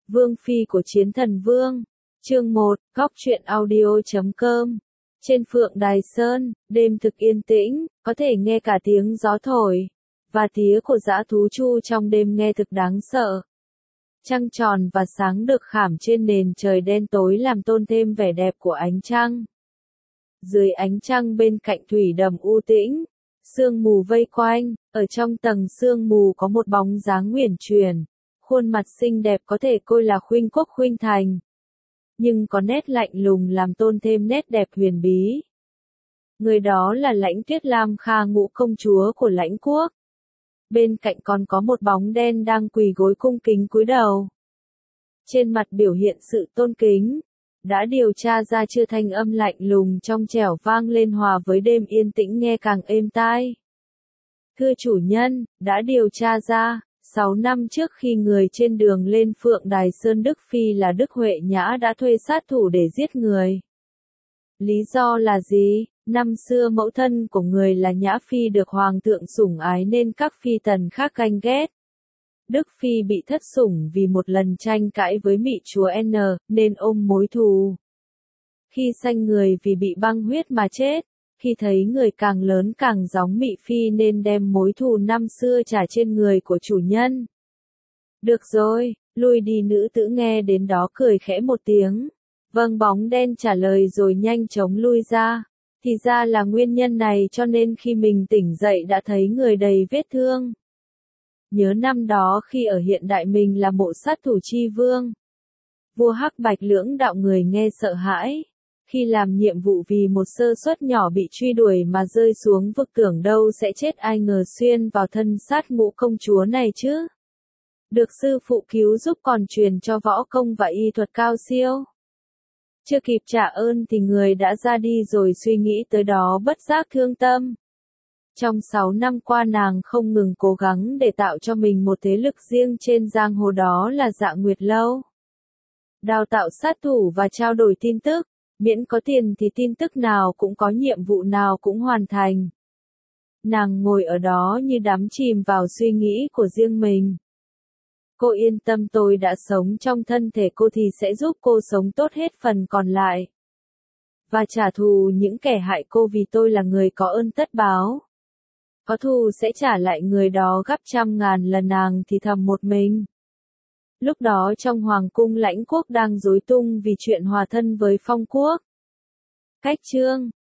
Vương phi của Chiến Thần Vương. Chương 1, Góc truyện audio.com. Trên Phượng Đài Sơn, đêm thực yên tĩnh, có thể nghe cả tiếng gió thổi, và tía của dã thú chu trong đêm nghe thực đáng sợ. Trăng tròn và sáng được khảm trên nền trời đen tối làm tôn thêm vẻ đẹp của ánh trăng. Dưới ánh trăng bên cạnh thủy đầm u tĩnh, sương mù vây quanh, ở trong tầng sương mù có một bóng dáng uyển chuyển, khuôn mặt xinh đẹp có thể coi là khuynh quốc khuynh thành, nhưng có nét lạnh lùng làm tôn thêm nét đẹp huyền bí. Người đó là Lãnh Tuyết Lam Kha, ngũ công chúa của Lãnh quốc. Bên cạnh còn có một bóng đen đang quỳ gối cung kính cúi đầu. Trên mặt biểu hiện sự tôn kính. Đã điều tra ra chưa, thanh âm lạnh lùng trong trẻo vang lên hòa với đêm yên tĩnh nghe càng êm tai. Thưa chủ nhân, đã điều tra ra, 6 năm trước khi người trên đường lên Phượng Đài Sơn Đức Phi là Đức Huệ Nhã đã thuê sát thủ để giết người. Lý do là gì? Năm xưa mẫu thân của người là Nhã Phi được Hoàng thượng sủng ái nên các phi tần khác ganh ghét. Đức Phi bị thất sủng vì một lần tranh cãi với Mị chúa N, nên ôm mối thù. Khi sanh người vì bị băng huyết mà chết, khi thấy người càng lớn càng giống Mị Phi nên đem mối thù năm xưa trả trên người của chủ nhân. Được rồi, lui đi. Nữ tử nghe đến đó cười khẽ một tiếng. Vâng, bóng đen trả lời rồi nhanh chóng lui ra. Thì ra là nguyên nhân này cho nên khi mình tỉnh dậy đã thấy người đầy vết thương. Nhớ năm đó khi ở hiện đại mình là mộ sát thủ chi vương. Vua Hắc Bạch lưỡng đạo người nghe sợ hãi. Khi làm nhiệm vụ vì một sơ suất nhỏ bị truy đuổi mà rơi xuống vực, tưởng đâu sẽ chết, ai ngờ xuyên vào thân sát ngũ công chúa này chứ. Được sư phụ cứu giúp còn truyền cho võ công và y thuật cao siêu. Chưa kịp trả ơn thì người đã ra đi rồi, suy nghĩ tới đó bất giác thương tâm. Trong 6 năm qua nàng không ngừng cố gắng để tạo cho mình một thế lực riêng trên giang hồ, đó là Dạ Nguyệt Lâu. Đào tạo sát thủ và trao đổi tin tức, miễn có tiền thì tin tức nào cũng có, nhiệm vụ nào cũng hoàn thành. Nàng ngồi ở đó như đắm chìm vào suy nghĩ của riêng mình. Cô yên tâm, tôi đã sống trong thân thể cô thì sẽ giúp cô sống tốt hết phần còn lại. Và trả thù những kẻ hại cô, vì tôi là người có ơn tất báo. Có thù sẽ trả lại người đó gấp trăm ngàn lần. Nàng thì thầm một mình. Lúc đó trong hoàng cung Lãnh quốc đang rối tung vì chuyện hòa thân với Phong quốc. Cách chương,